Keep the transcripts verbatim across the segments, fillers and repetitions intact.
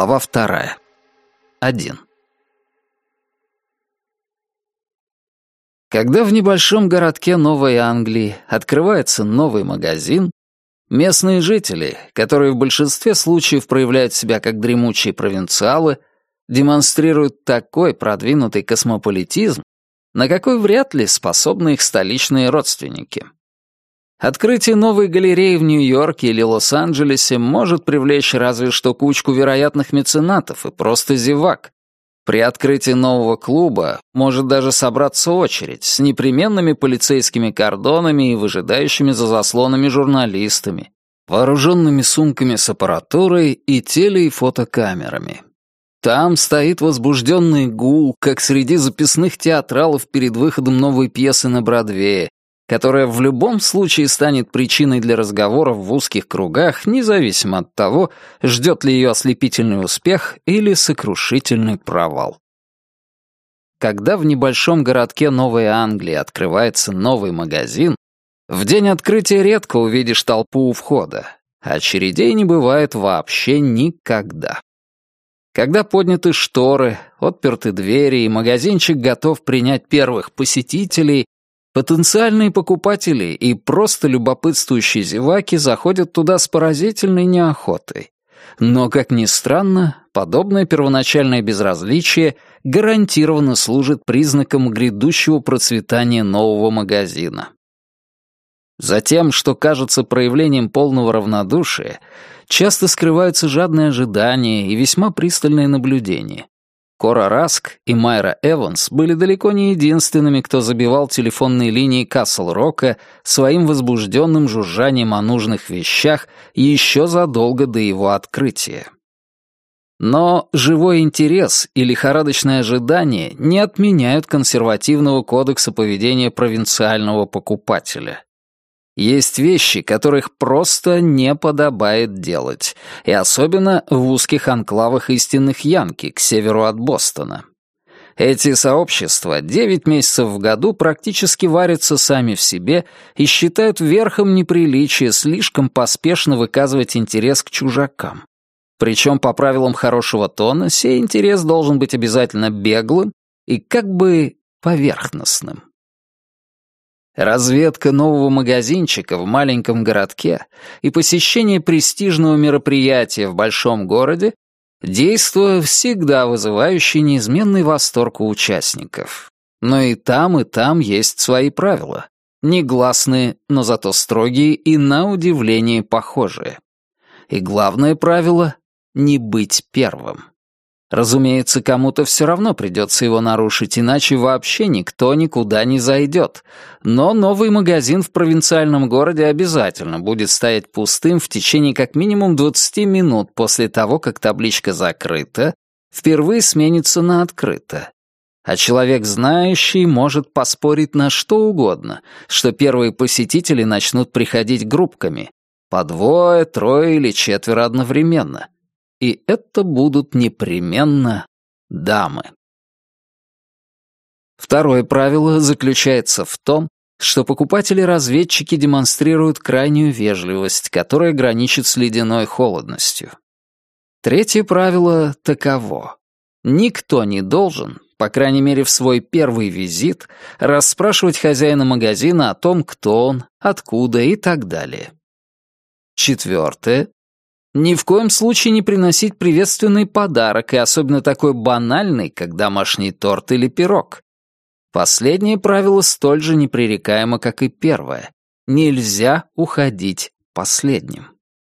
Глава вторая. Один. Когда в небольшом городке Новой Англии открывается новый магазин, местные жители, которые в большинстве случаев проявляют себя как дремучие провинциалы, демонстрируют такой продвинутый космополитизм, на какой вряд ли способны их столичные родственники. Открытие новой галереи в Нью-Йорке или Лос-Анджелесе может привлечь разве что кучку вероятных меценатов и просто зевак. При открытии нового клуба может даже собраться очередь с непременными полицейскими кордонами и выжидающими за заслонами журналистами, вооруженными сумками с аппаратурой и теле- и фотокамерами. Там стоит возбужденный гул, как среди записных театралов перед выходом новой пьесы на Бродвее, которая в любом случае станет причиной для разговоров в узких кругах, независимо от того, ждет ли ее ослепительный успех или сокрушительный провал. Когда в небольшом городке Новой Англии открывается новый магазин, в день открытия редко увидишь толпу у входа, а очередей не бывает вообще никогда. Когда подняты шторы, отперты двери и магазинчик готов принять первых посетителей, потенциальные покупатели и просто любопытствующие зеваки заходят туда с поразительной неохотой. Но, как ни странно, подобное первоначальное безразличие гарантированно служит признаком грядущего процветания нового магазина. За тем, что кажется проявлением полного равнодушия, часто скрываются жадные ожидания и весьма пристальное наблюдение. Кора Раск и Майра Эванс были далеко не единственными, кто забивал телефонные линии Касл-Рока своим возбужденным жужжанием о нужных вещах еще задолго до его открытия. Но живой интерес и лихорадочное ожидание не отменяют консервативного кодекса поведения провинциального покупателя. Есть вещи, которых просто не подобает делать, и особенно в узких анклавах истинных янки к северу от Бостона. Эти сообщества девять месяцев в году практически варятся сами в себе и считают верхом неприличия слишком поспешно выказывать интерес к чужакам. Причем по правилам хорошего тона сей интерес должен быть обязательно беглым и как бы поверхностным. Разведка нового магазинчика в маленьком городке и посещение престижного мероприятия в большом городе — действо, всегда вызывающее неизменный восторг у участников. Но и там, и там есть свои правила. Негласные, но зато строгие и, на удивление, похожие. И главное правило — не быть первым. Разумеется, кому-то все равно придется его нарушить, иначе вообще никто никуда не зайдет. Но новый магазин в провинциальном городе обязательно будет стоять пустым в течение как минимум двадцати минут после того, как табличка «Закрыто» впервые сменится на «Открыто». А человек знающий может поспорить на что угодно, что первые посетители начнут приходить группками, по двое, трое или четверо одновременно. И это будут непременно дамы. Второе правило заключается в том, что покупатели-разведчики демонстрируют крайнюю вежливость, которая граничит с ледяной холодностью. Третье правило таково. Никто не должен, по крайней мере в свой первый визит, расспрашивать хозяина магазина о том, кто он, откуда и так далее. Четвертое. Ни в коем случае не приносить приветственный подарок, и особенно такой банальный, как домашний торт или пирог. Последнее правило столь же непререкаемо, как и первое. Нельзя уходить последним.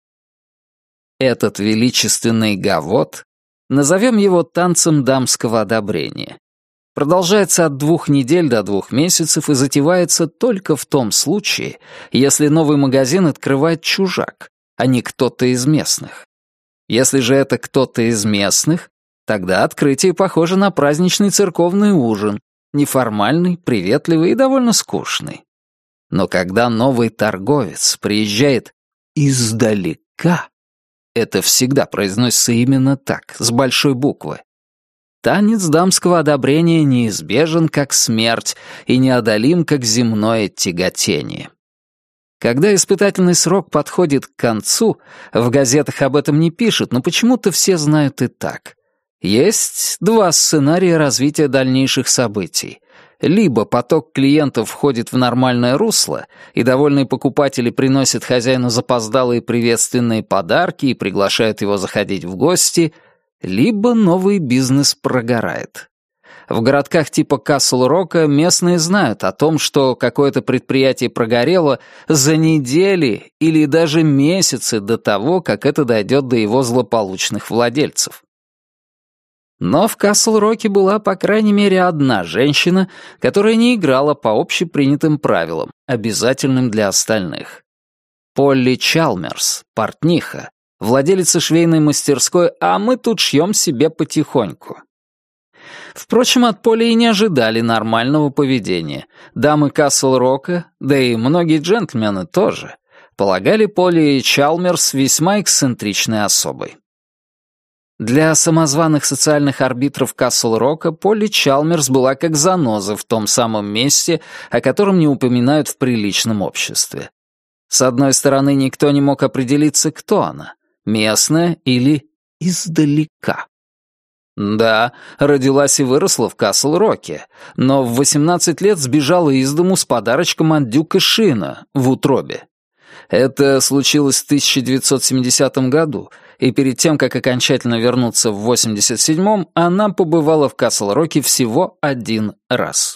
Этот величественный гавот, назовем его танцем дамского одобрения, продолжается от двух недель до двух месяцев и затевается только в том случае, если новый магазин открывает чужак, а не кто-то из местных. Если же это кто-то из местных, тогда открытие похоже на праздничный церковный ужин, неформальный, приветливый и довольно скучный. Но когда новый торговец приезжает издалека, это всегда произносится именно так, с большой буквы, танец дамского одобрения неизбежен, как смерть, и неодолим, как земное тяготение. Когда испытательный срок подходит к концу, в газетах об этом не пишут, но почему-то все знают и так. Есть два сценария развития дальнейших событий. Либо поток клиентов входит в нормальное русло, и довольные покупатели приносят хозяину запоздалые приветственные подарки и приглашают его заходить в гости, либо новый бизнес прогорает. В городках типа Касл-Рока местные знают о том, что какое-то предприятие прогорело за недели или даже месяцы до того, как это дойдет до его злополучных владельцев. Но в Касл-Роке была, по крайней мере, одна женщина, которая не играла по общепринятым правилам, обязательным для остальных. Полли Чалмерс, портниха, владелица швейной мастерской, а мы тут шьем себе потихоньку. Впрочем, от Полли и не ожидали нормального поведения. Дамы Касл-Рока, да и многие джентльмены тоже, полагали Полли Чалмерс весьма эксцентричной особой. Для самозваных социальных арбитров Касл-Рока Полли Чалмерс была как заноза в том самом месте, о котором не упоминают в приличном обществе. С одной стороны, никто не мог определиться, кто она — местная или издалека. Да, родилась и выросла в Касл-Роке, но в восемнадцать лет сбежала из дому с подарочком от дюка Шина в утробе. Это случилось в тысяча девятьсот семидесятом году, и перед тем, как окончательно вернуться в восемьдесят седьмом, она побывала в Касл-Роке всего один раз.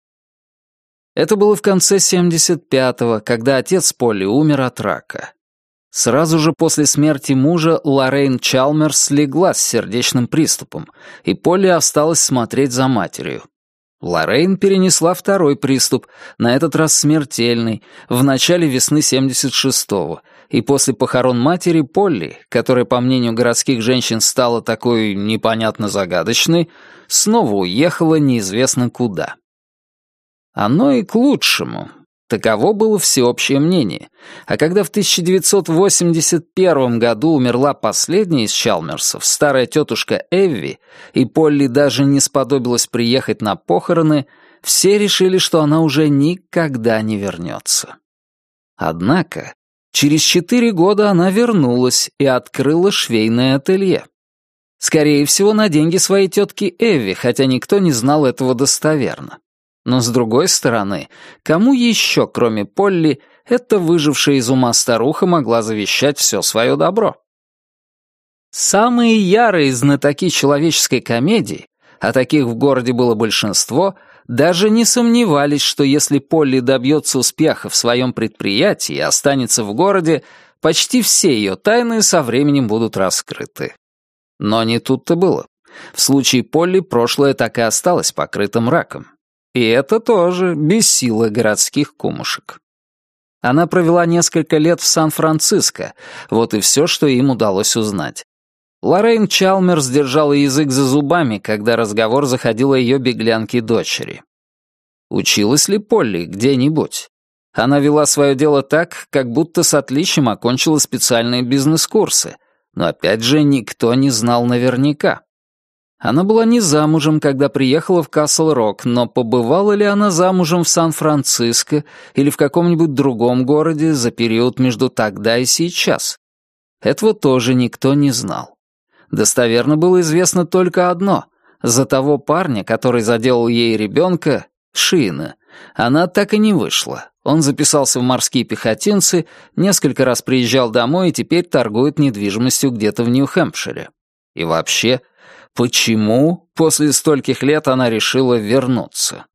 Это было в конце семьдесят пятого, когда отец Полли умер от рака. Сразу же после смерти мужа Лоррейн Чалмерс слегла с сердечным приступом, и Полли осталась смотреть за матерью. Лоррейн перенесла второй приступ, на этот раз смертельный, в начале весны семьдесят шестого, и после похорон матери Полли, которая, по мнению городских женщин, стала такой непонятно загадочной, снова уехала неизвестно куда. Оно и к лучшему. Таково было всеобщее мнение. А когда в тысяча девятьсот восемьдесят первом году умерла последняя из Чалмерсов, старая тетушка Эвви, и Полли даже не сподобилась приехать на похороны, все решили, что она уже никогда не вернется. Однако через четыре года она вернулась и открыла швейное ателье. Скорее всего, на деньги своей тетки Эвви, хотя никто не знал этого достоверно. Но, с другой стороны, кому еще, кроме Полли, эта выжившая из ума старуха могла завещать все свое добро? Самые ярые знатоки человеческой комедии, а таких в городе было большинство, даже не сомневались, что если Полли добьется успеха в своем предприятии и останется в городе, почти все ее тайны со временем будут раскрыты. Но не тут-то было. В случае Полли прошлое так и осталось покрытым раком. И это тоже бесило городских кумушек. Она провела несколько лет в Сан-Франциско, вот и все, что им удалось узнать. Лоррейн Чалмерс держала язык за зубами, когда разговор заходил о ее беглянке-дочери. Училась ли Полли где-нибудь? Она вела свое дело так, как будто с отличием окончила специальные бизнес-курсы, но опять же никто не знал наверняка. Она была не замужем, когда приехала в Касл-Рок, но побывала ли она замужем в Сан-Франциско или в каком-нибудь другом городе за период между тогда и сейчас? Этого тоже никто не знал. Достоверно было известно только одно. За того парня, который заделал ей ребенка, Шина, она так и не вышла. Он записался в морские пехотинцы, несколько раз приезжал домой и теперь торгует недвижимостью где-то в Нью-Хэмпшире. И вообще... Почему после стольких лет она решила вернуться?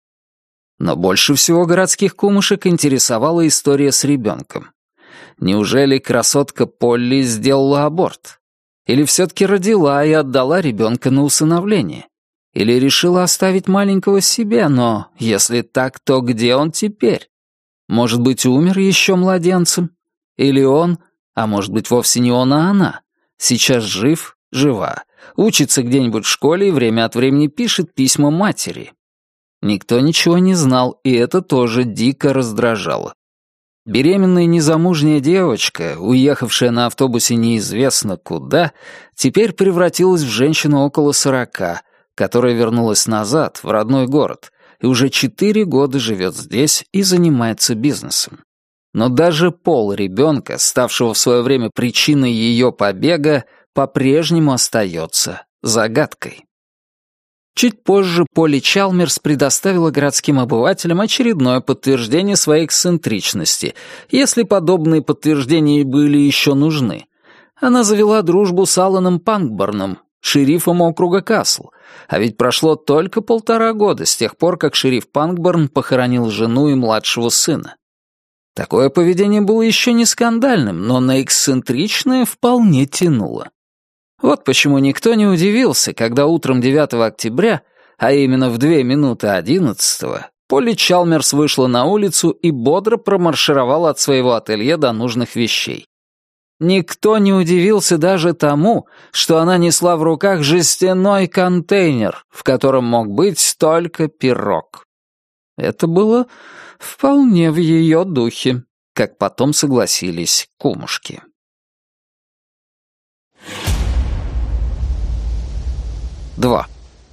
Но больше всего городских кумушек интересовала история с ребенком. Неужели красотка Полли сделала аборт? Или все-таки родила и отдала ребенка на усыновление? Или решила оставить маленького себе, но если так, то где он теперь? Может быть, умер еще младенцем? Или он, а может быть, вовсе не он, а она, сейчас жив, жива, учится где-нибудь в школе и время от времени пишет письма матери. Никто ничего не знал, и это тоже дико раздражало. Беременная незамужняя девочка, уехавшая на автобусе неизвестно куда, теперь превратилась в женщину около сорока, которая вернулась назад, в родной город, и уже четыре года живет здесь и занимается бизнесом. Но даже пол ребенка, ставшего в свое время причиной ее побега, по-прежнему остается загадкой. Чуть позже Полли Чалмерс предоставила городским обывателям очередное подтверждение своей эксцентричности, если подобные подтверждения были еще нужны. Она завела дружбу с Аланом Панкборном, шерифом округа Касл, а ведь прошло только полтора года с тех пор, как шериф Панкборн похоронил жену и младшего сына. Такое поведение было еще не скандальным, но на эксцентричное вполне тянуло. Вот почему никто не удивился, когда утром девятого октября, а именно в две минуты одиннадцатого, Полли Чалмерс вышла на улицу и бодро промаршировала от своего ателье до нужных вещей. Никто не удивился даже тому, что она несла в руках жестяной контейнер, в котором мог быть только пирог. Это было вполне в ее духе, как потом согласились кумушки. два.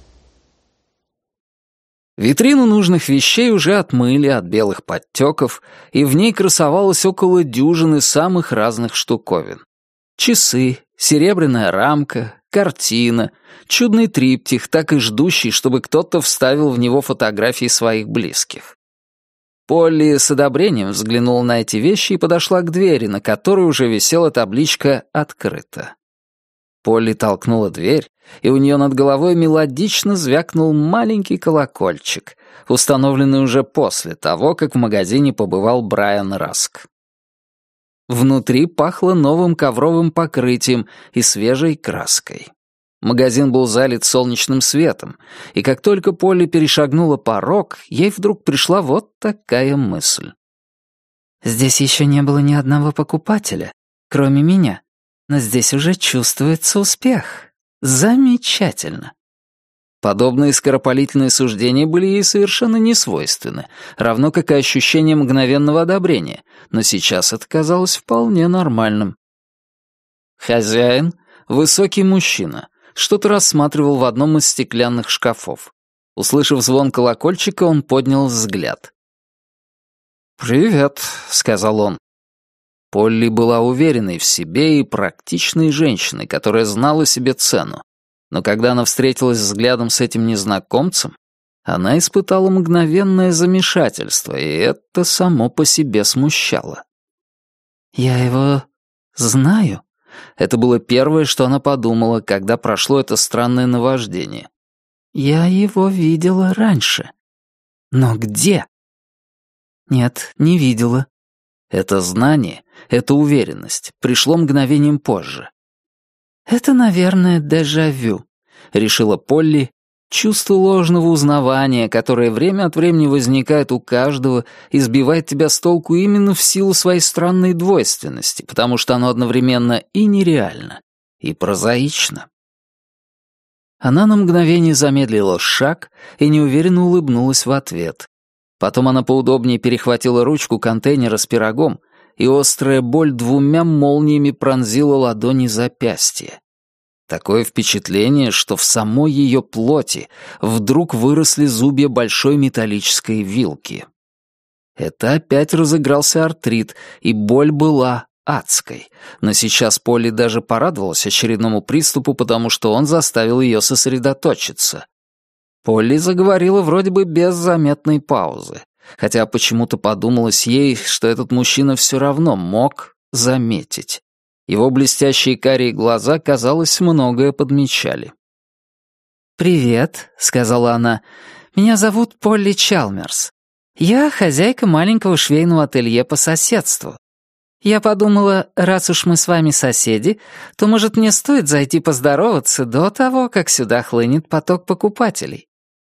Витрину нужных вещей уже отмыли от белых подтеков, и в ней красовалось около дюжины самых разных штуковин. Часы, серебряная рамка, картина, чудный триптих, так и ждущий, чтобы кто-то вставил в него фотографии своих близких. Полли с одобрением взглянула на эти вещи и подошла к двери, на которой уже висела табличка «Открыто». Полли толкнула дверь, и у нее над головой мелодично звякнул маленький колокольчик, установленный уже после того, как в магазине побывал Брайан Раск. Внутри пахло новым ковровым покрытием и свежей краской. Магазин был залит солнечным светом, и как только Полли перешагнула порог, ей вдруг пришла вот такая мысль. «Здесь еще не было ни одного покупателя, кроме меня. Но здесь уже чувствуется успех. Замечательно». Подобные скоропалительные суждения были ей совершенно несвойственны, равно как и ощущение мгновенного одобрения, но сейчас это казалось вполне нормальным. Хозяин, высокий мужчина, что-то рассматривал в одном из стеклянных шкафов. Услышав звон колокольчика, он поднял взгляд. «Привет», — сказал он. Полли была уверенной в себе и практичной женщиной, которая знала себе цену. Но когда она встретилась взглядом с этим незнакомцем, она испытала мгновенное замешательство, и это само по себе смущало. «Я его знаю». Это было первое, что она подумала, когда прошло это странное наваждение. «Я его видела раньше. Но где?» «Нет, не видела». Это знание, эта уверенность пришло мгновением позже. «Это, наверное, дежавю», — решила Полли, чувство ложного узнавания, которое время от времени возникает у каждого и сбивает тебя с толку именно в силу своей странной двойственности, потому что оно одновременно и нереально, и прозаично. Она на мгновение замедлила шаг и неуверенно улыбнулась в ответ. Потом она поудобнее перехватила ручку контейнера с пирогом, и острая боль двумя молниями пронзила ладони запястья. Такое впечатление, что в самой ее плоти вдруг выросли зубья большой металлической вилки. Это опять разыгрался артрит, и боль была адской. Но сейчас Полли даже порадовалась очередному приступу, потому что он заставил ее сосредоточиться. Полли заговорила вроде бы без заметной паузы, хотя почему-то подумалось ей, что этот мужчина все равно мог заметить. Его блестящие карие глаза, казалось, многое подмечали. «Привет», — сказала она, — «меня зовут Полли Чалмерс. Я хозяйка маленького швейного ателье по соседству. Я подумала, раз уж мы с вами соседи, то, может, мне стоит зайти поздороваться до того, как сюда хлынет поток покупателей».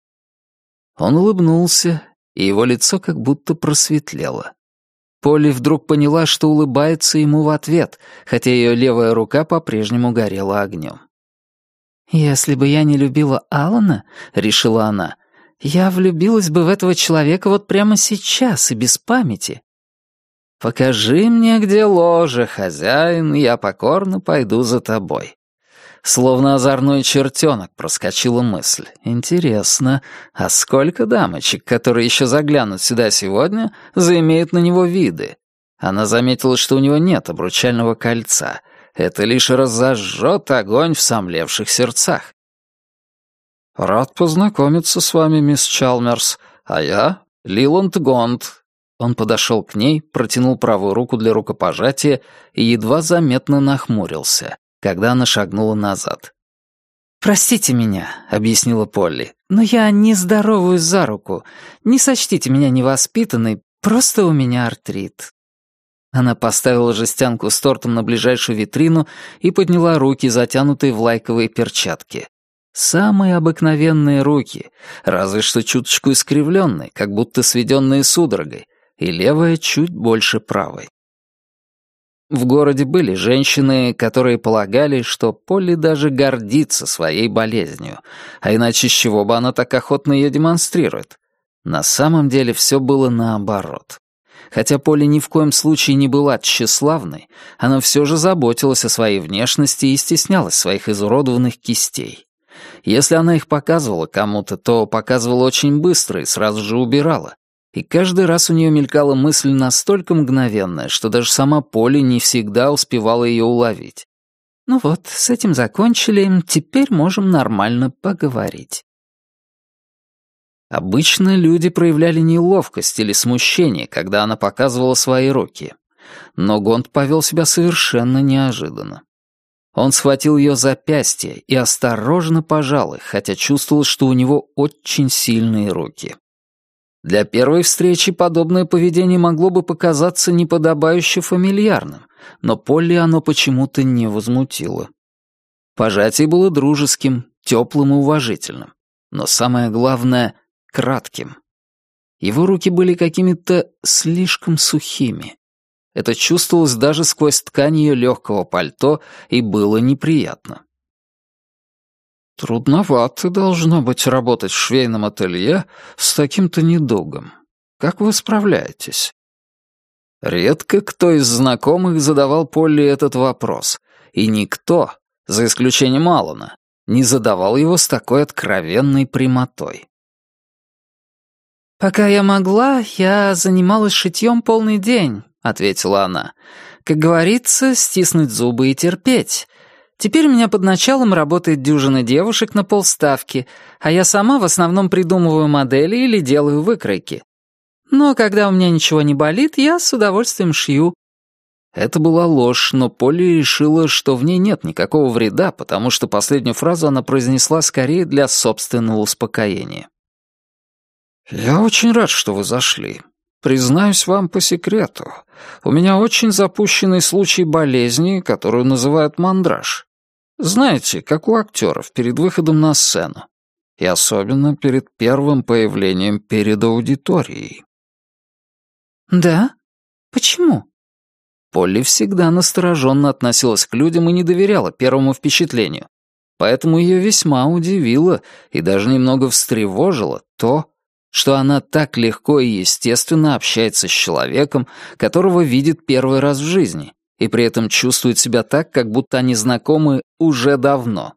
Он улыбнулся, и его лицо как будто просветлело. Полли вдруг поняла, что улыбается ему в ответ, хотя ее левая рука по-прежнему горела огнем. «Если бы я не любила Алана, — решила она, — я влюбилась бы в этого человека вот прямо сейчас и без памяти. Покажи мне, где ложе, хозяин, и я покорно пойду за тобой». Словно озорной чертенок проскочила мысль. Интересно, а сколько дамочек, которые еще заглянут сюда сегодня, заимеют на него виды? Она заметила, что у него нет обручального кольца. Это лишь разожжет огонь в сомлевших сердцах. «Рад познакомиться с вами, мисс Чалмерс, а я — Лиланд Гонт». Он подошел к ней, протянул правую руку для рукопожатия и едва заметно нахмурился, когда она шагнула назад. «Простите меня», — объяснила Полли, — «но я не здороваюсь за руку. Не сочтите меня невоспитанной, просто у меня артрит». Она поставила жестянку с тортом на ближайшую витрину и подняла руки, затянутые в лайковые перчатки. Самые обыкновенные руки, разве что чуточку искривленные, как будто сведенные судорогой, и левая чуть больше правой. В городе были женщины, которые полагали, что Полли даже гордится своей болезнью, а иначе с чего бы она так охотно ее демонстрирует? На самом деле все было наоборот. Хотя Полли ни в коем случае не была тщеславной, она все же заботилась о своей внешности и стеснялась своих изуродованных кистей. Если она их показывала кому-то, то показывала очень быстро и сразу же убирала. И каждый раз у нее мелькала мысль настолько мгновенная, что даже сама Полли не всегда успевала ее уловить. «Ну вот, с этим закончили, теперь можем нормально поговорить». Обычно люди проявляли неловкость или смущение, когда она показывала свои руки. Но Гонт повел себя совершенно неожиданно. Он схватил ее запястье и осторожно пожал их, хотя чувствовал, что у него очень сильные руки. Для первой встречи подобное поведение могло бы показаться неподобающе фамильярным, но Полли оно почему-то не возмутило. Пожатие было дружеским, теплым и уважительным, но самое главное — кратким. Его руки были какими-то слишком сухими. Это чувствовалось даже сквозь ткань ее легкого пальто и было неприятно. «Трудновато должно быть работать в швейном ателье с таким-то недугом. Как вы справляетесь?» Редко кто из знакомых задавал Полли этот вопрос, и никто, за исключением Алана, не задавал его с такой откровенной прямотой. «Пока я могла, я занималась шитьем полный день», — ответила она. «Как говорится, стиснуть зубы и терпеть. Теперь у меня под началом работает дюжина девушек на полставки, а я сама в основном придумываю модели или делаю выкройки. Но когда у меня ничего не болит, я с удовольствием шью». Это была ложь, но Полли решила, что в ней нет никакого вреда, потому что последнюю фразу она произнесла скорее для собственного успокоения. «Я очень рад, что вы зашли. Признаюсь вам по секрету, у меня очень запущенный случай болезни, которую называют мандраж. Знаете, как у актеров перед выходом на сцену. И особенно перед первым появлением перед аудиторией». «Да? Почему?» Полли всегда настороженно относилась к людям и не доверяла первому впечатлению. Поэтому ее весьма удивило и даже немного встревожило то, что она так легко и естественно общается с человеком, которого видит первый раз в жизни, и при этом чувствует себя так, как будто они знакомы уже давно.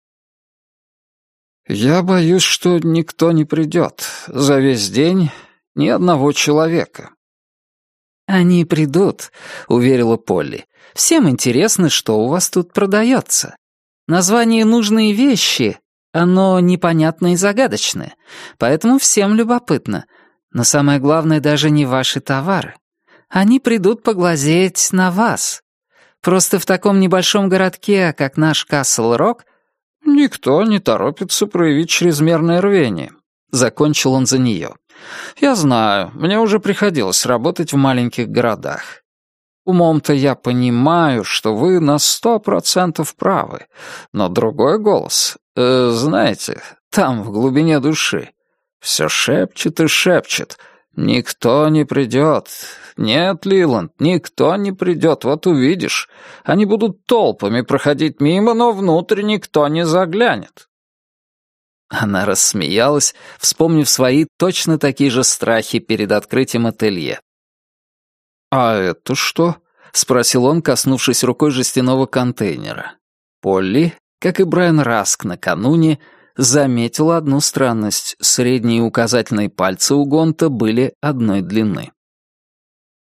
«Я боюсь, что никто не придет. За весь день ни одного человека». «Они придут», — уверила Полли. «Всем интересно, что у вас тут продается. Название «Нужные вещи», оно непонятное и загадочное, поэтому всем любопытно. Но самое главное даже не ваши товары. Они придут поглазеть на вас. Просто в таком небольшом городке, как наш Касл-Рок, никто не торопится проявить чрезмерное рвение». Закончил он за нее. «Я знаю, мне уже приходилось работать в маленьких городах. Умом-то я понимаю, что вы на сто процентов правы, но другой голос, э, знаете, там, в глубине души, все шепчет и шепчет. Никто не придет. Нет, Лиланд, никто не придет, вот увидишь. Они будут толпами проходить мимо, но внутрь никто не заглянет». Она рассмеялась, вспомнив свои точно такие же страхи перед открытием ателье. «А это что?» — спросил он, коснувшись рукой жестяного контейнера. Полли, как и Брайан Раск накануне, заметила одну странность. Средние и указательные пальцы у Гонта были одной длины.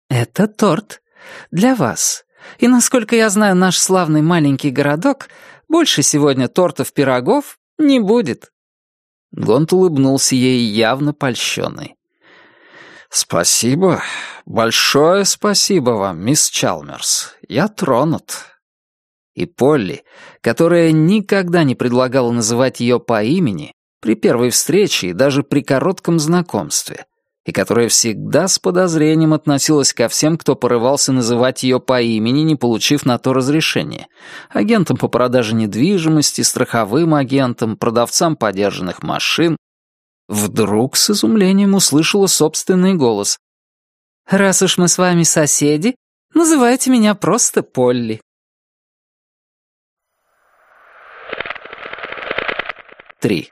Это торт. Для вас. И, насколько я знаю наш славный маленький городок, больше сегодня тортов-пирогов не будет». Гонт улыбнулся ей, явно польщенный. «Спасибо. Большое спасибо вам, мисс Чалмерс. Я тронут». И Полли, которая никогда не предлагала называть ее по имени, при первой встрече и даже при коротком знакомстве, и которая всегда с подозрением относилась ко всем, кто порывался называть ее по имени, не получив на то разрешения, агентам по продаже недвижимости, страховым агентам, продавцам подержанных машин, вдруг с изумлением услышала собственный голос. «Раз уж мы с вами соседи, называйте меня просто Полли». Три.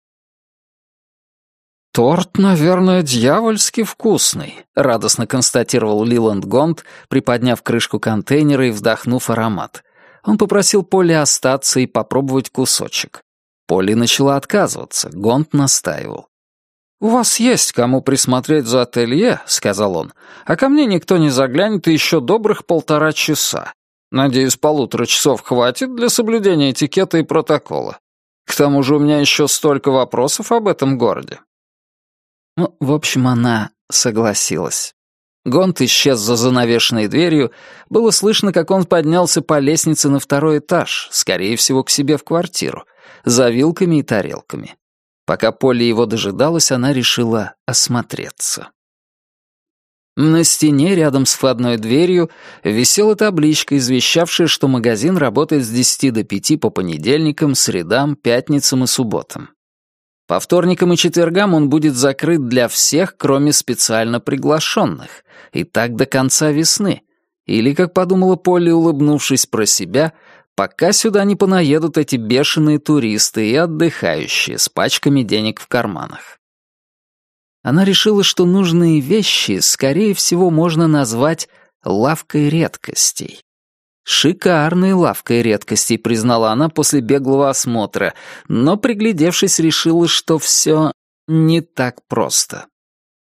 «Торт, наверное, дьявольски вкусный», — радостно констатировал Лиланд Гонт, приподняв крышку контейнера и вдохнув аромат. Он попросил Полли остаться и попробовать кусочек. Полли начала отказываться, Гонт настаивал. «У вас есть кому присмотреть за ателье», — сказал он, «а ко мне никто не заглянет еще добрых полтора часа. Надеюсь, полутора часов хватит для соблюдения этикета и протокола. К тому же у меня еще столько вопросов об этом городе». Ну, в общем, она согласилась. Гонт исчез за занавешенной дверью. Было слышно, как он поднялся по лестнице на второй этаж, скорее всего, к себе в квартиру, за вилками и тарелками. Пока Полли его дожидалась, она решила осмотреться. На стене рядом с входной дверью висела табличка, извещавшая, что магазин работает с десяти до пяти по понедельникам, средам, пятницам и субботам. По вторникам и четвергам он будет закрыт для всех, кроме специально приглашенных, и так до конца весны. Или, как подумала Полли, улыбнувшись про себя, пока сюда не понаедут эти бешеные туристы и отдыхающие с пачками денег в карманах. Она решила, что нужные вещи, скорее всего, можно назвать лавкой редкостей. «Шикарной лавкой редкостей», — признала она после беглого осмотра, но, приглядевшись, решила, что все не так просто.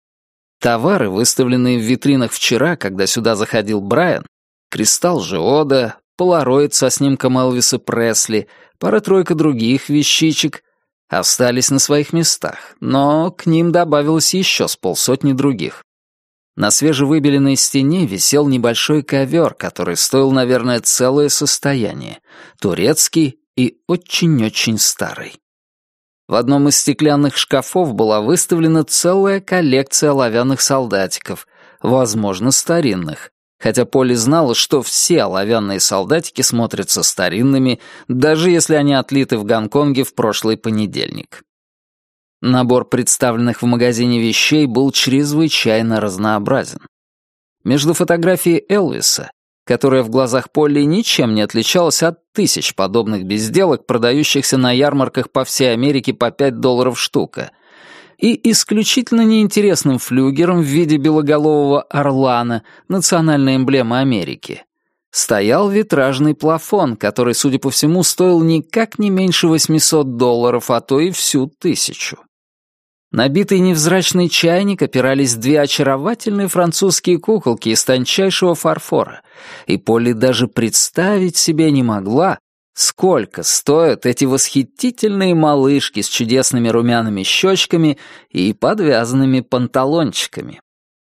Товары, выставленные в витринах вчера, когда сюда заходил Брайан, кристалл Жиода, полароид со снимком Элвиса Пресли, пара-тройка других вещичек, остались на своих местах, но к ним добавилось еще с полсотни других. На свежевыбеленной стене висел небольшой ковер, который стоил, наверное, целое состояние, турецкий и очень-очень старый. В одном из стеклянных шкафов была выставлена целая коллекция оловянных солдатиков, возможно, старинных, хотя Полли знала, что все оловянные солдатики смотрятся старинными, даже если они отлиты в Гонконге в прошлый понедельник. Набор представленных в магазине вещей был чрезвычайно разнообразен. Между фотографией Элвиса, которая в глазах Полли ничем не отличалась от тысяч подобных безделок, продающихся на ярмарках по всей Америке по пять долларов штука, и исключительно неинтересным флюгером в виде белоголового орлана, национальной эмблемы Америки, стоял витражный плафон, который, судя по всему, стоил никак не меньше восьмисот долларов, а то и всю тысячу. Набитый невзрачный чайник опирались две очаровательные французские куколки из тончайшего фарфора, и Полли даже представить себе не могла, сколько стоят эти восхитительные малышки с чудесными румяными щечками и подвязанными панталончиками.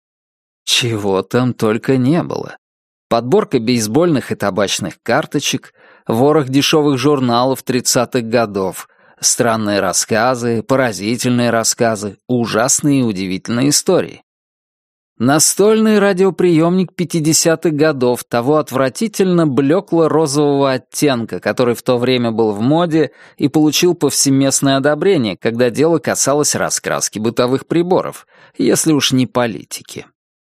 Чего там только не было. Подборка бейсбольных и табачных карточек, ворох дешевых журналов тридцатых годов, странные рассказы, поразительные рассказы, ужасные и удивительные истории. Настольный радиоприемник пятидесятых годов того отвратительно блекло-розового оттенка, который в то время был в моде и получил повсеместное одобрение, когда дело касалось раскраски бытовых приборов, если уж не политики.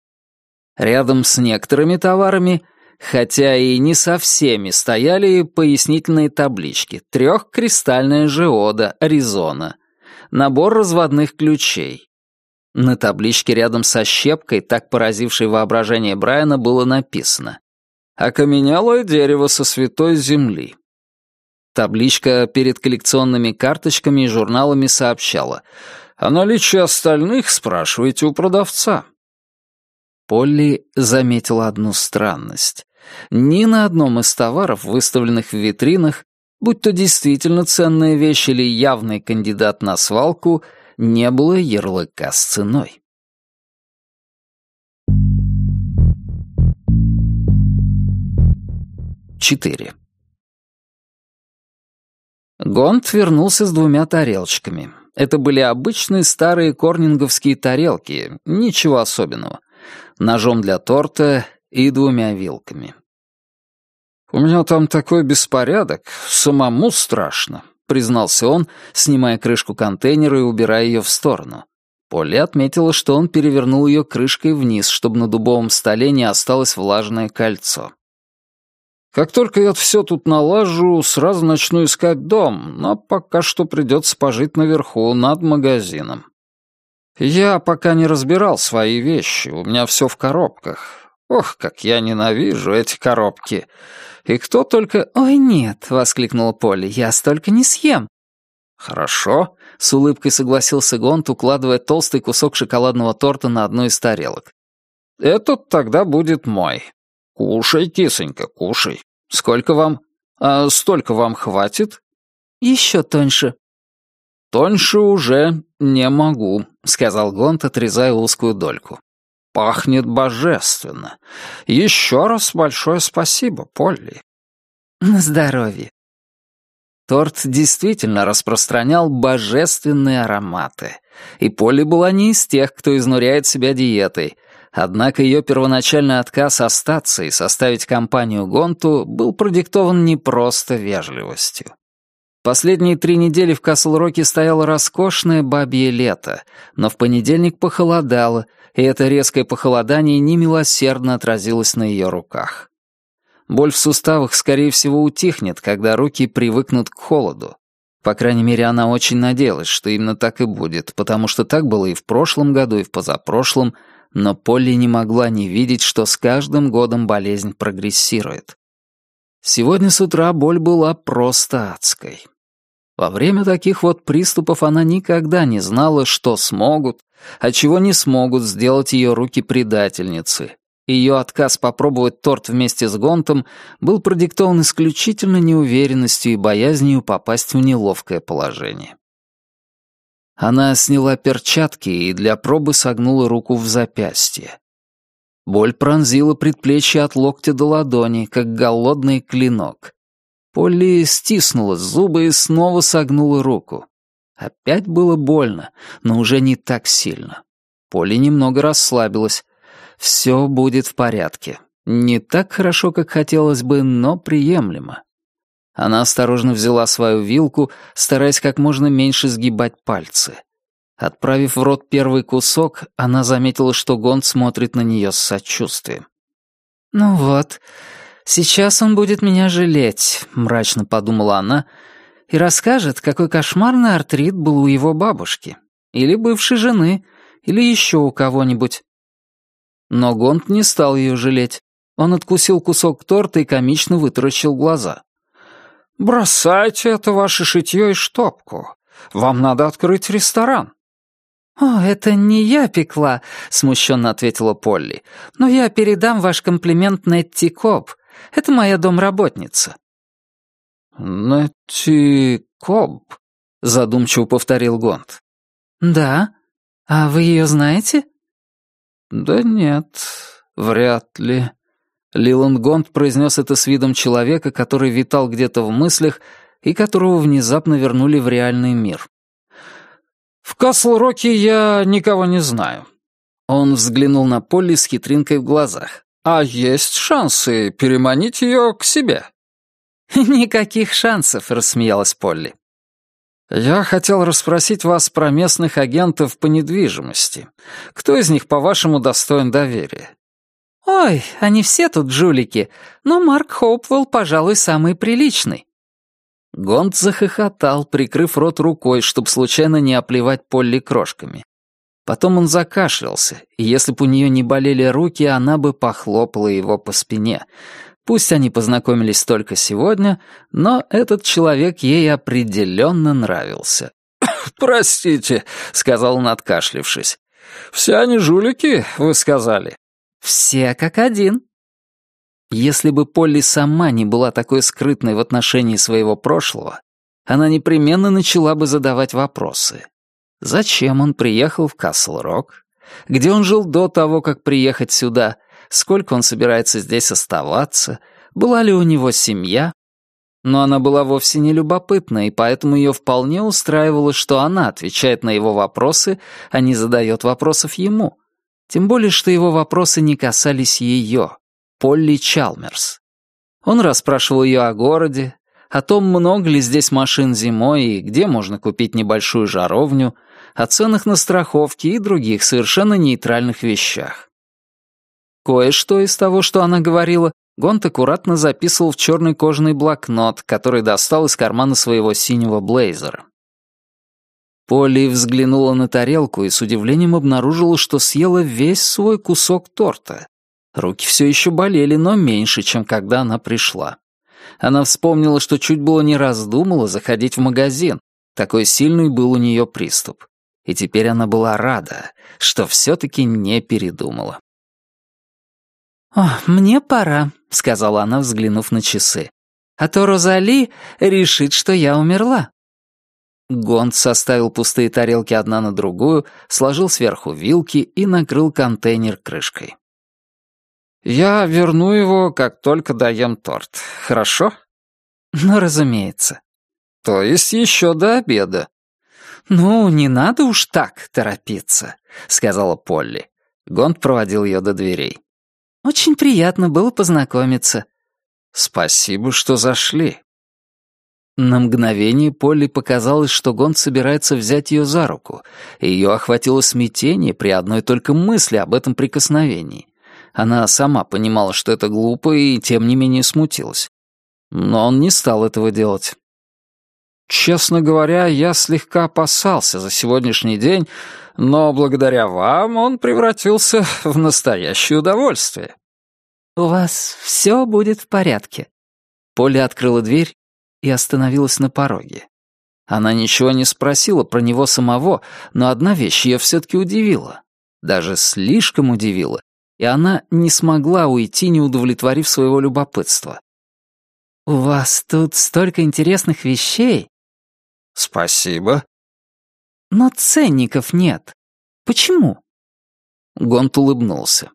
Рядом с некоторыми товарами, хотя и не со всеми, стояли пояснительные таблички: трехкристальная Жиода, Аризона, набор разводных ключей. На табличке рядом со щепкой, так поразившей воображение Брайана, было написано: «Окаменелое дерево со святой земли». Табличка перед коллекционными карточками и журналами сообщала: «О наличии остальных спрашивайте у продавца». Полли заметила одну странность. Ни на одном из товаров, выставленных в витринах, будь то действительно ценная вещь или явный кандидат на свалку, не было ярлыка с ценой. четыре. Гонт вернулся с двумя тарелочками. Это были обычные старые корнинговские тарелки, ничего особенного. Ножом для торта и двумя вилками. «У меня там такой беспорядок, самому страшно», — признался он, снимая крышку контейнера и убирая ее в сторону. Полли отметила, что он перевернул ее крышкой вниз, чтобы на дубовом столе не осталось влажное кольцо. «Как только я все тут налажу, сразу начну искать дом, но пока что придется пожить наверху, над магазином. Я пока не разбирал свои вещи, у меня все в коробках. Ох, как я ненавижу эти коробки. И кто только...» «Ой, нет», — воскликнула Полли, — «я столько не съем». «Хорошо», — с улыбкой согласился Гонт, укладывая толстый кусок шоколадного торта на одну из тарелок. «Этот тогда будет мой. Кушай, кисонька, кушай. Сколько вам... А столько вам хватит?» «Еще тоньше». «Тоньше уже не могу», — сказал Гонт, отрезая узкую дольку. «Пахнет божественно. Еще раз большое спасибо, Полли». «На здоровье». Торт действительно распространял божественные ароматы, и Полли была не из тех, кто изнуряет себя диетой, однако ее первоначальный отказ остаться и составить компанию Гонту был продиктован не просто вежливостью. Последние три недели в Касл-Роке стояло роскошное бабье лето, но в понедельник похолодало, и это резкое похолодание немилосердно отразилось на ее руках. Боль в суставах, скорее всего, утихнет, когда руки привыкнут к холоду. По крайней мере, она очень надеялась, что именно так и будет, потому что так было и в прошлом году, и в позапрошлом, но Полли не могла не видеть, что с каждым годом болезнь прогрессирует. Сегодня с утра боль была просто адской. Во время таких вот приступов она никогда не знала, что смогут, а чего не смогут сделать ее руки-предательницы. Ее отказ попробовать торт вместе с Гонтом был продиктован исключительно неуверенностью и боязнью попасть в неловкое положение. Она сняла перчатки и для пробы согнула руку в запястье. Боль пронзила предплечье от локтя до ладони, как голодный клинок. Полли стиснула зубы и снова согнула руку. Опять было больно, но уже не так сильно. Полли немного расслабилась. Все будет в порядке. Не так хорошо, как хотелось бы, но приемлемо. Она осторожно взяла свою вилку, стараясь как можно меньше сгибать пальцы. Отправив в рот первый кусок, она заметила, что Гонт смотрит на нее с сочувствием. «Ну вот, сейчас он будет меня жалеть», — мрачно подумала она, и расскажет, какой кошмарный артрит был у его бабушки, или бывшей жены, или еще у кого-нибудь. Но Гонт не стал ее жалеть. Он откусил кусок торта и комично вытаращил глаза. «Бросайте это ваше шитье и штопку. Вам надо открыть ресторан». «О, это не я пекла», — смущенно ответила Полли. «Но я передам ваш комплимент Нетти Коб. Это моя домработница». «Нетти Коб», — задумчиво повторил Гонт. «Да? А вы ее знаете?» «Да нет, вряд ли». Лиланд Гонт произнес это с видом человека, который витал где-то в мыслях и которого внезапно вернули в реальный мир. «В Касл-Роке я никого не знаю». Он взглянул на Полли с хитринкой в глазах. «А есть шансы переманить ее к себе?» «Никаких шансов», — рассмеялась Полли. «Я хотел расспросить вас про местных агентов по недвижимости. Кто из них, по-вашему, достоин доверия?» «Ой, они все тут жулики, но Марк Хоупвелл, пожалуй, самый приличный». Гонт захохотал, прикрыв рот рукой, чтобы случайно не оплевать Полли крошками. Потом он закашлялся, и если бы у нее не болели руки, она бы похлопала его по спине. Пусть они познакомились только сегодня, но этот человек ей определенно нравился. «Простите», — сказал он, откашлившись. «Все они жулики, вы сказали?» Все как один. Если бы Полли сама не была такой скрытной в отношении своего прошлого, она непременно начала бы задавать вопросы. Зачем он приехал в Касл-Рок? Где он жил до того, как приехать сюда? Сколько он собирается здесь оставаться? Была ли у него семья? Но она была вовсе не любопытна, и поэтому ее вполне устраивало, что она отвечает на его вопросы, а не задает вопросов ему. Тем более, что его вопросы не касались ее, Полли Чалмерс. Он расспрашивал ее о городе, о том, много ли здесь машин зимой и где можно купить небольшую жаровню, о ценах на страховки и других совершенно нейтральных вещах. Кое-что из того, что она говорила, Гонт аккуратно записывал в черный кожаный блокнот, который достал из кармана своего синего блейзера. Полли взглянула на тарелку и с удивлением обнаружила, что съела весь свой кусок торта. Руки все еще болели, но меньше, чем когда она пришла. Она вспомнила, что чуть было не раздумала заходить в магазин. Такой сильный был у нее приступ. И теперь она была рада, что все-таки не передумала. «О, мне пора», — сказала она, взглянув на часы. «А то Розали решит, что я умерла». Гонт составил пустые тарелки одна на другую, сложил сверху вилки и накрыл контейнер крышкой. «Я верну его, как только доем торт, хорошо?» «Ну, разумеется». «То есть еще до обеда?» «Ну, не надо уж так торопиться», — сказала Полли. Гонт проводил ее до дверей. «Очень приятно было познакомиться». «Спасибо, что зашли». На мгновение Полли показалось, что Гонт собирается взять ее за руку, и ее охватило смятение при одной только мысли об этом прикосновении. Она сама понимала, что это глупо, и тем не менее смутилась. Но он не стал этого делать. «Честно говоря, я слегка опасался за сегодняшний день, но благодаря вам он превратился в настоящее удовольствие». «У вас все будет в порядке». Полли открыла дверь и остановилась на пороге. Она ничего не спросила про него самого, но одна вещь ее все-таки удивила. Даже слишком удивила, и она не смогла уйти, не удовлетворив своего любопытства. «У вас тут столько интересных вещей». «Спасибо». «Но ценников нет. Почему?» Гонт улыбнулся.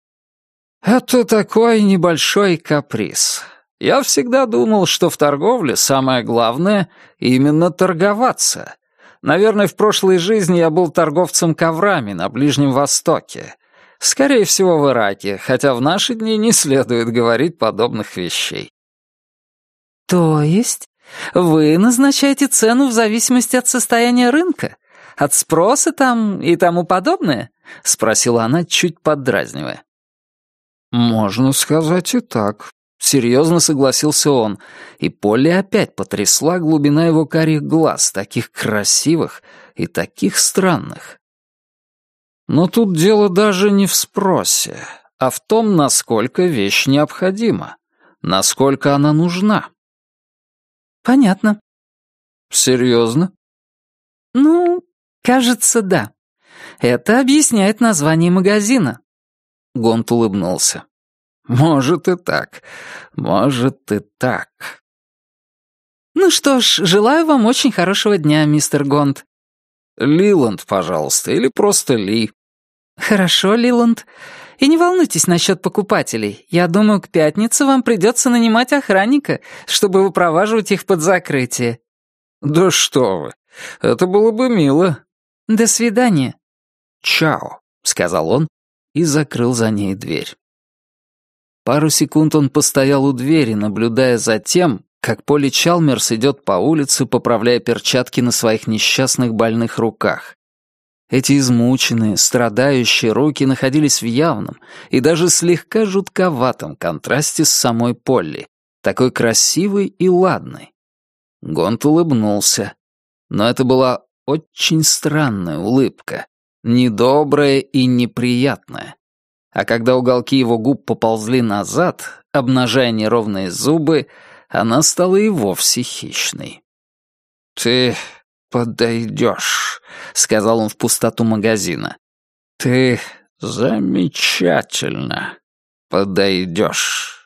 «Это такой небольшой каприз. Я всегда думал, что в торговле самое главное — именно торговаться. Наверное, в прошлой жизни я был торговцем коврами на Ближнем Востоке. Скорее всего, в Ираке, хотя в наши дни не следует говорить подобных вещей». «То есть вы назначаете цену в зависимости от состояния рынка? От спроса там и тому подобное?» — спросила она, чуть поддразнивая. «Можно сказать и так», — серьезно согласился он, и Полли опять потрясла глубина его карих глаз, таких красивых и таких странных. «Но тут дело даже не в спросе, а в том, насколько вещь необходима, насколько она нужна». «Понятно». «Серьезно?» «Ну, кажется, да. Это объясняет название магазина». Гонт улыбнулся. «Может и так, может и так». «Ну что ж, желаю вам очень хорошего дня, мистер Гонт». «Лиланд, пожалуйста, или просто Ли». «Хорошо, Лиланд. И не волнуйтесь насчет покупателей. Я думаю, к пятнице вам придется нанимать охранника, чтобы выпроваживать их под закрытие». «Да что вы, это было бы мило». «До свидания». «Чао», — сказал он и закрыл за ней дверь. Пару секунд он постоял у двери, наблюдая за тем, как Полли Чалмерс идет по улице, поправляя перчатки на своих несчастных больных руках. Эти измученные, страдающие руки находились в явном и даже слегка жутковатом контрасте с самой Полли, такой красивой и ладной. Гонт улыбнулся, но это была очень странная улыбка, недобрая и неприятная. А когда уголки его губ поползли назад, обнажая неровные зубы, она стала и вовсе хищной. «Ты подойдешь», — сказал он в пустоту магазина. «Ты «Замечательно. Подойдешь».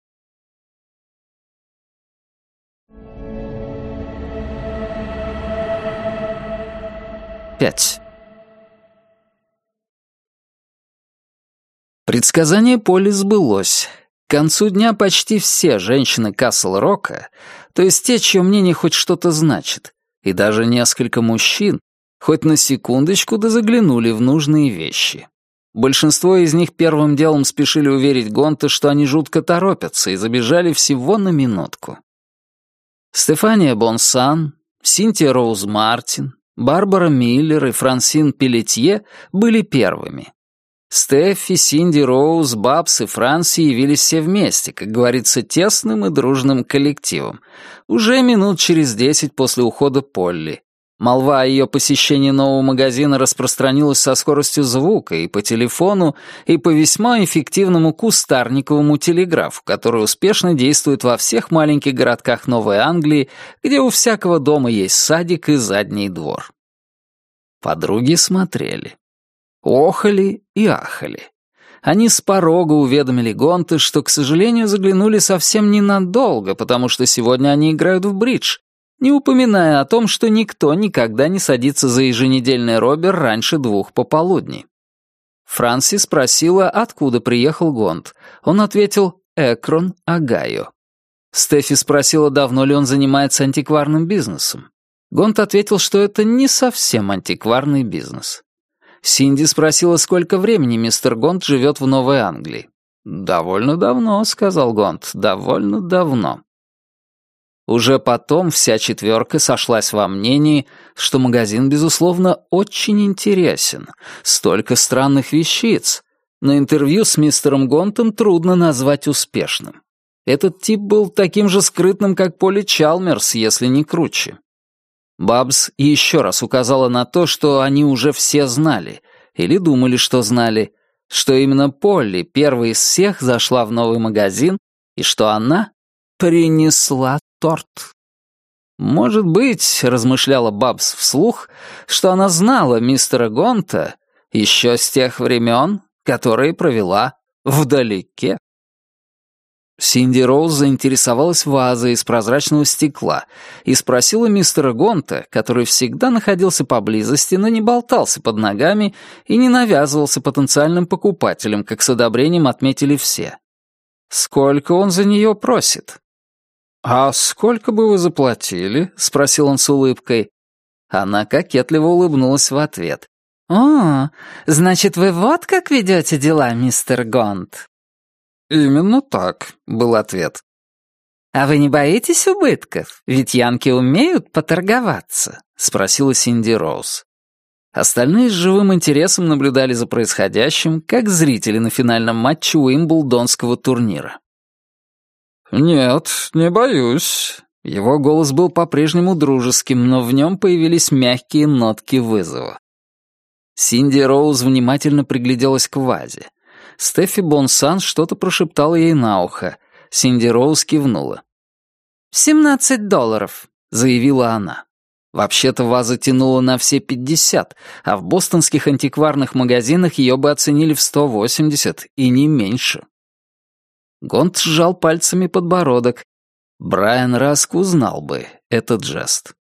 Пять. Предсказание Полли сбылось. К концу дня почти все женщины Касл-Рока, то есть те, чье мнение хоть что-то значит, и даже несколько мужчин, хоть на секундочку да заглянули в нужные вещи. Большинство из них первым делом спешили уверить Гонта, что они жутко торопятся, и забежали всего на минутку. Стефания Бонсан, Синтия Роуз Мартин, Барбара Миллер и Франсин Пелетье были первыми. Стеффи, Синди Роуз, Бабс и Франси явились все вместе, как говорится, тесным и дружным коллективом, уже минут через десять после ухода Полли. Молва о ее посещении нового магазина распространилась со скоростью звука и по телефону, и по весьма эффективному кустарниковому телеграфу, который успешно действует во всех маленьких городках Новой Англии, где у всякого дома есть садик и задний двор. Подруги смотрели. Охали и ахали. Они с порога уведомили Гонта, что, к сожалению, заглянули совсем ненадолго, потому что сегодня они играют в бридж, не упоминая о том, что никто никогда не садится за еженедельный робер раньше двух пополудни. Франси спросила, откуда приехал Гонт. Он ответил «Экрон, Огайо». Стеффи спросила, давно ли он занимается антикварным бизнесом. Гонт ответил, что это не совсем антикварный бизнес. Синди спросила, сколько времени мистер Гонт живет в Новой Англии. «Довольно давно», — сказал Гонт, — «довольно давно». Уже потом вся четверка сошлась во мнении, что магазин, безусловно, очень интересен. Столько странных вещиц. Но интервью с мистером Гонтом трудно назвать успешным. Этот тип был таким же скрытным, как Полли Чалмерс, если не круче. Бабс еще раз указала на то, что они уже все знали, или думали, что знали, что именно Полли первой из всех зашла в новый магазин, и что она принесла торт. Может быть, размышляла Бабс вслух, что она знала мистера Гонта еще с тех времен, которые провела вдалеке. Синди Роуз заинтересовалась вазой из прозрачного стекла и спросила мистера Гонта, который всегда находился поблизости, но не болтался под ногами и не навязывался потенциальным покупателям, как с одобрением отметили все. Сколько он за нее просит? «А сколько бы вы заплатили?» — спросил он с улыбкой. Она кокетливо улыбнулась в ответ. «О, значит, вы вот как ведете дела, мистер Гонт?» «Именно так», — был ответ. «А вы не боитесь убытков? Ведь янки умеют поторговаться», — спросила Синди Роуз. Остальные с живым интересом наблюдали за происходящим, как зрители на финальном матче Уимблдонского турнира. «Нет, не боюсь». Его голос был по-прежнему дружеским, но в нем появились мягкие нотки вызова. Синди Роуз внимательно пригляделась к вазе. Стеффи Бонсан что-то прошептала ей на ухо. Синди Роуз кивнула. «Семнадцать долларов», — заявила она. Вообще-то ваза тянула на все пятьдесят, а в бостонских антикварных магазинах ее бы оценили в сто восемьдесят и не меньше. Гонт сжал пальцами подбородок. Брайан Раск узнал бы этот жест.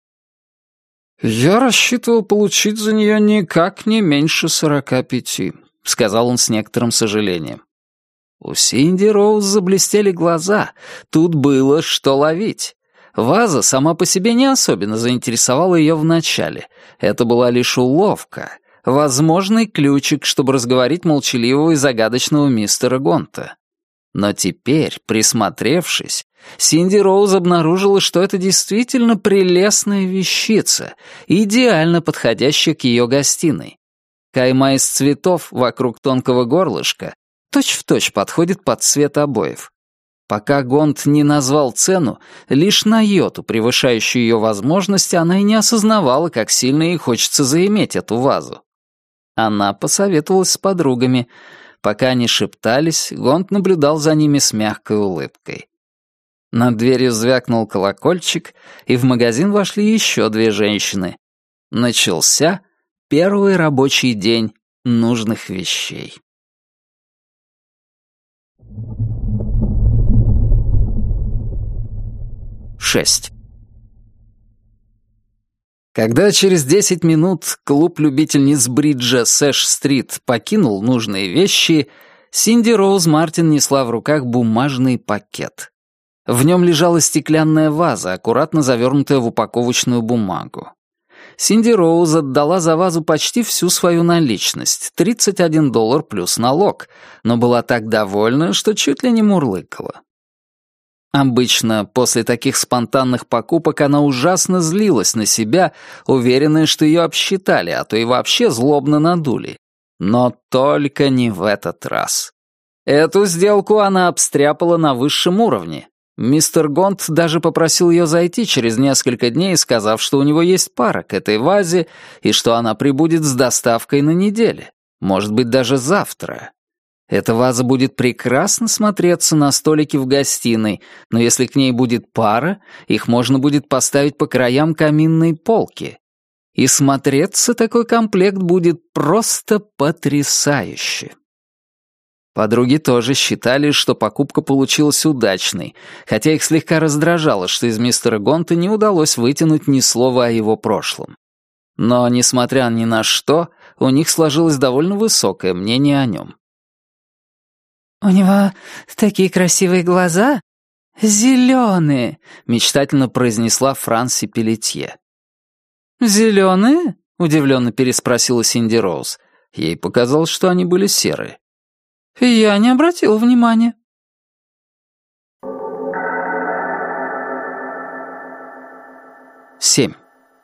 «Я рассчитывал получить за нее никак не меньше сорока пяти», — сказал он с некоторым сожалением. У Синди Роуз заблестели глаза. Тут было что ловить. Ваза сама по себе не особенно заинтересовала ее вначале. Это была лишь уловка, возможный ключик, чтобы разговорить молчаливого и загадочного мистера Гонта. Но теперь, присмотревшись, Синди Роуз обнаружила, что это действительно прелестная вещица, идеально подходящая к ее гостиной. Кайма из цветов вокруг тонкого горлышка точь-в-точь подходит под цвет обоев. Пока Гонт не назвал цену, лишь на йоту, превышающую ее возможности, она и не осознавала, как сильно ей хочется заиметь эту вазу. Она посоветовалась с подругами. Пока они шептались, Гонт наблюдал за ними с мягкой улыбкой. Над дверью звякнул колокольчик, и в магазин вошли еще две женщины. Начался первый рабочий день нужных вещей. шесть. Когда через десять минут клуб любительниц бриджа Сэш-стрит покинул нужные вещи, Синди Роуз Мартин несла в руках бумажный пакет. В нем лежала стеклянная ваза, аккуратно завернутая в упаковочную бумагу. Синди Роуз отдала за вазу почти всю свою наличность, тридцать один доллар плюс налог, но была так довольна, что чуть ли не мурлыкала. Обычно после таких спонтанных покупок она ужасно злилась на себя, уверенная, что ее обсчитали, а то и вообще злобно надули. Но только не в этот раз. Эту сделку она обстряпала на высшем уровне. Мистер Гонт даже попросил ее зайти через несколько дней, сказав, что у него есть пара к этой вазе и что она прибудет с доставкой на неделе, может быть, даже завтра. Эта ваза будет прекрасно смотреться на столике в гостиной, но если к ней будет пара, их можно будет поставить по краям каминной полки. И смотреться такой комплект будет просто потрясающе. Подруги тоже считали, что покупка получилась удачной, хотя их слегка раздражало, что из мистера Гонта не удалось вытянуть ни слова о его прошлом. Но, несмотря ни на что, у них сложилось довольно высокое мнение о нем. «У него такие красивые глаза, зеленые», — мечтательно произнесла Франси Пелетье. «Зеленые?» — удивленно переспросила Синди Роуз. Ей показалось, что они были серые. «Я не обратила внимания». семь.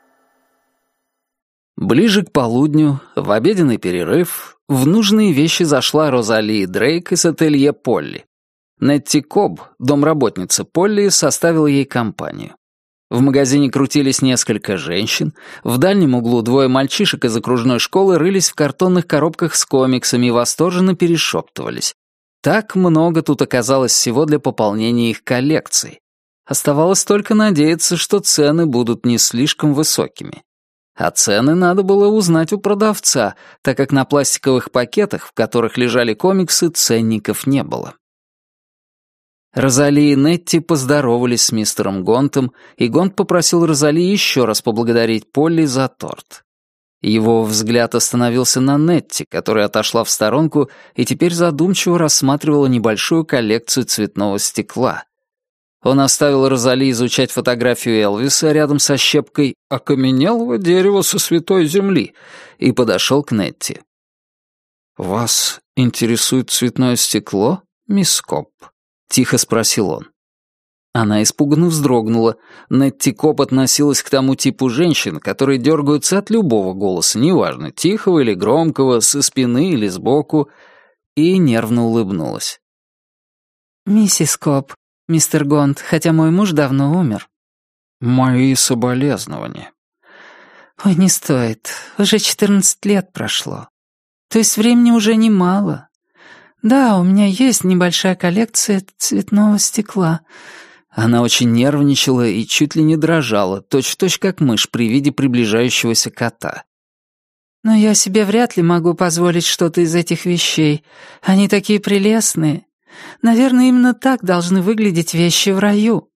Ближе к полудню, в обеденный перерыв, в нужные вещи зашла Розали Дрейк из ателье Полли. Нетти Кобб, домработница Полли, составила ей компанию. В магазине крутились несколько женщин, в дальнем углу двое мальчишек из окружной школы рылись в картонных коробках с комиксами и восторженно перешептывались. Так много тут оказалось всего для пополнения их коллекций. Оставалось только надеяться, что цены будут не слишком высокими. А цены надо было узнать у продавца, так как на пластиковых пакетах, в которых лежали комиксы, ценников не было. Розали и Нетти поздоровались с мистером Гонтом, и Гонт попросил Розали еще раз поблагодарить Полли за торт. Его взгляд остановился на Нетти, которая отошла в сторонку и теперь задумчиво рассматривала небольшую коллекцию цветного стекла. Он оставил Розали изучать фотографию Элвиса рядом со щепкой окаменелого дерева со святой земли и подошел к Нетти. «Вас интересует цветное стекло, мисс Кобб?» — тихо спросил он. Она испуганно вздрогнула. Нетти Кобб относилась к тому типу женщин, которые дергаются от любого голоса, неважно, тихого или громкого, со спины или сбоку, и нервно улыбнулась. «Миссис Кобб, мистер Гонт, хотя мой муж давно умер». «Мои соболезнования». «Ой, не стоит. Уже четырнадцать лет прошло. То есть времени уже немало. Да, у меня есть небольшая коллекция цветного стекла». Она очень нервничала и чуть ли не дрожала, точь-в-точь как мышь при виде приближающегося кота. «Но я себе вряд ли могу позволить что-то из этих вещей. Они такие прелестные. Наверное, именно так должны выглядеть вещи в раю».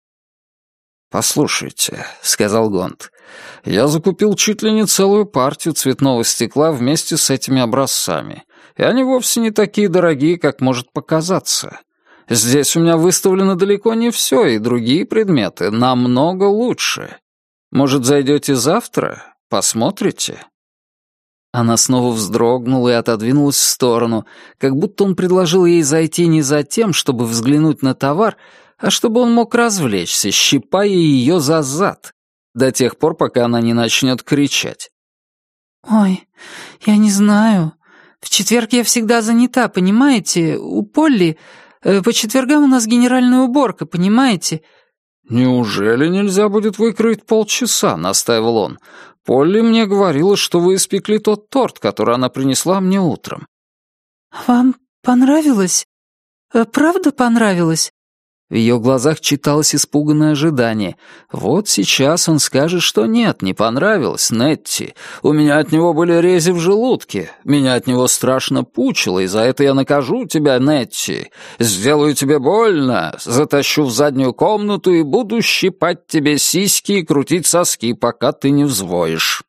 «Послушайте», — сказал Гонт, — «я закупил чуть ли не целую партию цветного стекла вместе с этими образцами, и они вовсе не такие дорогие, как может показаться. Здесь у меня выставлено далеко не все, и другие предметы намного лучше. Может, зайдете завтра? Посмотрите?» Она снова вздрогнула и отодвинулась в сторону, как будто он предложил ей зайти не за тем, чтобы взглянуть на товар, а чтобы он мог развлечься, щипая ее за зад, до тех пор, пока она не начнет кричать. «Ой, я не знаю. В четверг я всегда занята, понимаете? У Полли... По четвергам у нас генеральная уборка, понимаете?» «Неужели нельзя будет выкроить полчаса?» — настаивал он. «Полли мне говорила, что вы испекли тот торт, который она принесла мне утром». «Вам понравилось? Правда понравилось?» В ее глазах читалось испуганное ожидание. Вот сейчас он скажет, что нет, не понравилось, Нетти. У меня от него были рези в желудке. Меня от него страшно пучило, и за это я накажу тебя, Нетти. Сделаю тебе больно, затащу в заднюю комнату и буду щипать тебе сиськи и крутить соски, пока ты не взвоишь.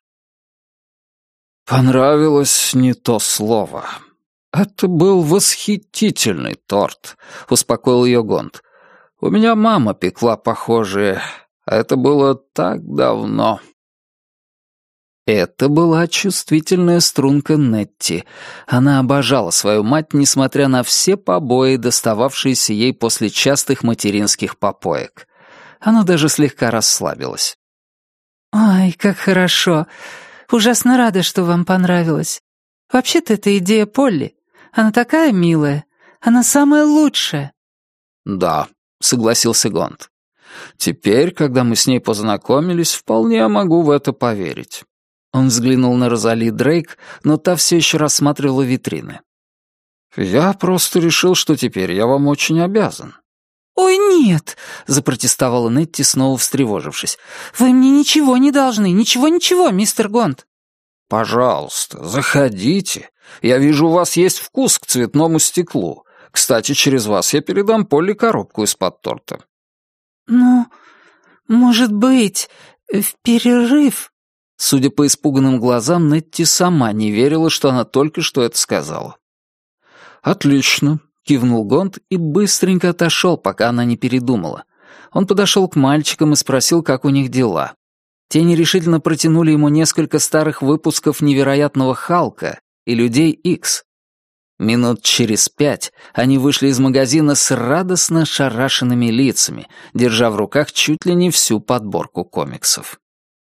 Понравилось не то слово. Это был восхитительный торт, успокоил ее Гонт. У меня мама пекла похожие, а это было так давно. Это была чувствительная струнка Нетти. Она обожала свою мать, несмотря на все побои, достававшиеся ей после частых материнских попоек. Она даже слегка расслабилась. «Ой, как хорошо. Ужасно рада, что вам понравилось. Вообще-то это идея Полли. Она такая милая. Она самая лучшая». «Да», — согласился Гонт. «Теперь, когда мы с ней познакомились, вполне могу в это поверить». Он взглянул на Розали Дрейк, но та все еще рассматривала витрины. «Я просто решил, что теперь я вам очень обязан». «Ой, нет!» — запротестовала Нетти, снова встревожившись. «Вы мне ничего не должны, ничего-ничего, мистер Гонт». «Пожалуйста, заходите. Я вижу, у вас есть вкус к цветному стеклу. Кстати, через вас я передам Полли коробку из-под торта». «Ну, может быть, в перерыв?» Судя по испуганным глазам, Нетти сама не верила, что она только что это сказала. «Отлично», — кивнул Гонт и быстренько отошел, пока она не передумала. Он подошел к мальчикам и спросил, как у них дела. Те нерешительно протянули ему несколько старых выпусков «Невероятного Халка» и «Людей Икс». Минут через пять они вышли из магазина с радостно шарашенными лицами, держа в руках чуть ли не всю подборку комиксов.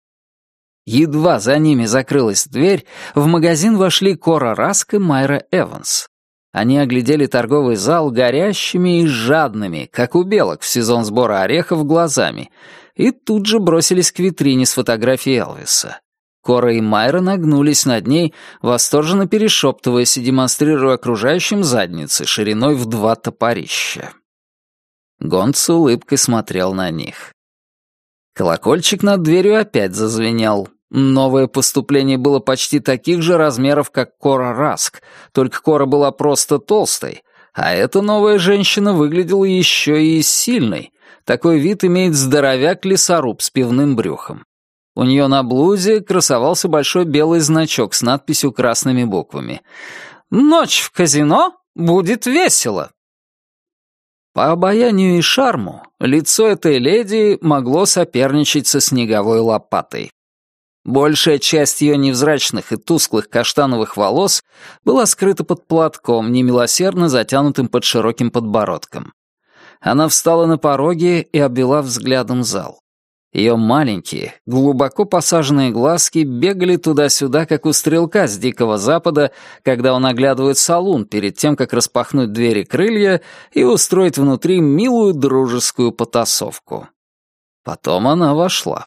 Едва за ними закрылась дверь, в магазин вошли Кора Раск и Майра Эванс. Они оглядели торговый зал горящими и жадными, как у белок в сезон сбора орехов, глазами, и тут же бросились к витрине с фотографией Элвиса. Кора и Майра нагнулись над ней, восторженно перешептываясь и демонстрируя окружающим задницы шириной в два топорища. Гонт с улыбкой смотрел на них. Колокольчик над дверью опять зазвенел. Новое поступление было почти таких же размеров, как Кора Раск, только Кора была просто толстой, а эта новая женщина выглядела еще и сильной. Такой вид имеет здоровяк-лесоруб с пивным брюхом. У нее на блузе красовался большой белый значок с надписью красными буквами. «Ночь в казино будет весело». По обаянию и шарму лицо этой леди могло соперничать со снеговой лопатой. Большая часть ее невзрачных и тусклых каштановых волос была скрыта под платком, немилосердно затянутым под широким подбородком. Она встала на пороге и обвела взглядом зал. Ее маленькие, глубоко посаженные глазки бегали туда-сюда, как у стрелка с Дикого Запада, когда он оглядывает салун перед тем, как распахнуть двери крылья и устроить внутри милую дружескую потасовку. Потом она вошла.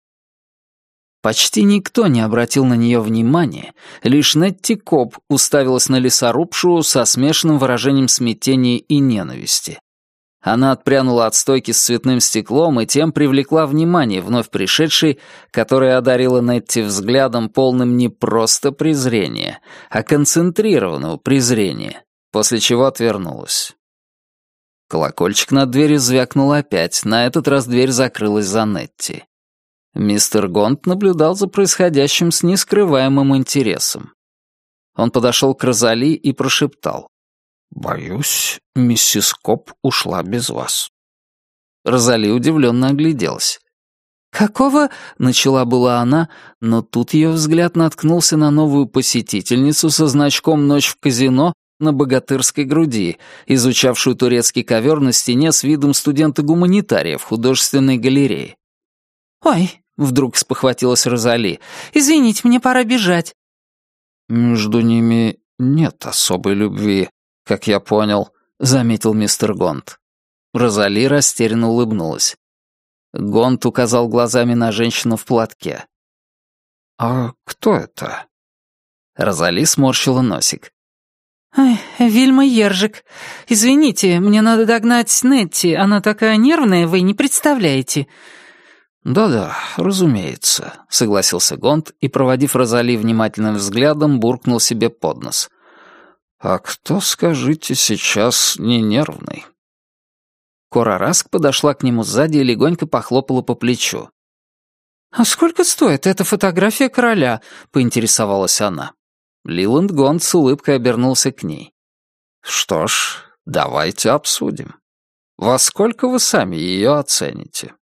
Почти никто не обратил на нее внимания, лишь Нетти Коб уставилась на лесорубшу со смешанным выражением смятения и ненависти. Она отпрянула от стойки с цветным стеклом и тем привлекла внимание вновь пришедшей, которая одарила Нетти взглядом, полным не просто презрения, а концентрированного презрения, после чего отвернулась. Колокольчик над дверью звякнул опять, на этот раз дверь закрылась за Нетти. Мистер Гонт наблюдал за происходящим с нескрываемым интересом. Он подошел к Розали и прошептал: «Боюсь, миссис Коб ушла без вас». Розали удивленно огляделась. «Какого?» — начала была она, но тут ее взгляд наткнулся на новую посетительницу со значком «Ночь в казино» на богатырской груди, изучавшую турецкий ковер на стене с видом студента-гуманитария в художественной галерее. «Ой!» — вдруг спохватилась Розали. «Извините, мне пора бежать». «Между ними нет особой любви, как я понял», — заметил мистер Гонт. Розали растерянно улыбнулась. Гонт указал глазами на женщину в платке. «А кто это?» Розали сморщила носик. Ай, Вильма Ержик. Извините, мне надо догнать Нетти. Она такая нервная, вы не представляете». «Да-да, разумеется», — согласился Гонт и, проводив Розали внимательным взглядом, буркнул себе под нос. «А кто, скажите, сейчас не нервный?» Кора Раск подошла к нему сзади и легонько похлопала по плечу. «А сколько стоит эта фотография короля?» — поинтересовалась она. Лиланд Гонт с улыбкой обернулся к ней. «Что ж, давайте обсудим. Во сколько вы сами ее оцените?»